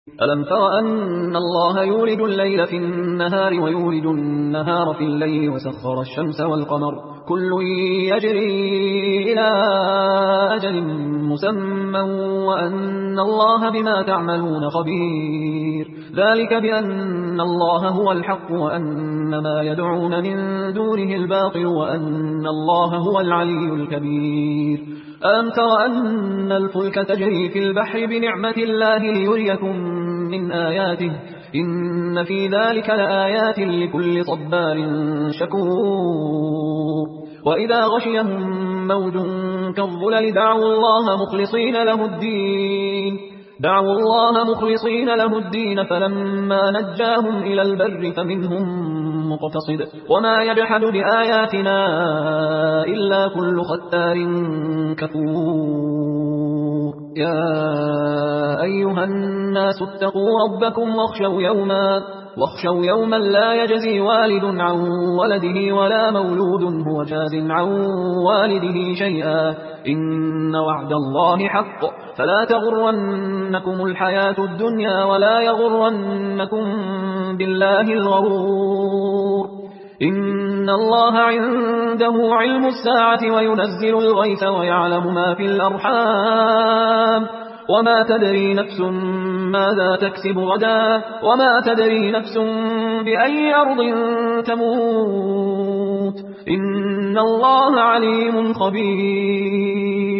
ألم تر أن الله يولد الليل في النهار ويولد النهار في الليل وسخر الشمس والقمر كل يجري إلى أجل مسمى وأن الله بما تعملون خبير ذلك بأن الله هو الحق وأن ما يدعون من دونه الباطل وأن الله هو العلي الكبير ألم تر أن الفلك تجري في البحر بنعمة الله ليريكم من آياته إن في ذلك لآيات لكل صبار شكور وإذا غشيهم موج كالظلل دعوا الله مخلصين له الدين فلما نجاهم إلى البر فمنهم مقتصد وما يجحد بآياتنا إلا كل ختار كفور يا أيها الناس اتقوا ربكم واخشوا يوما لا يجزي والد عن ولده ولا مولود هو جاز عن والده شيئا إن وعد الله حق فلا تغرنكم الحياة الدنيا ولا يغرنكم بالله الغرور إن الله عنده علم الساعة وينزل الغيث ويعلم ما في الأرحام وما تدري نفس ماذا تكسب غدا وما تدري نفس بأي أرض تموت إن الله عليم خبير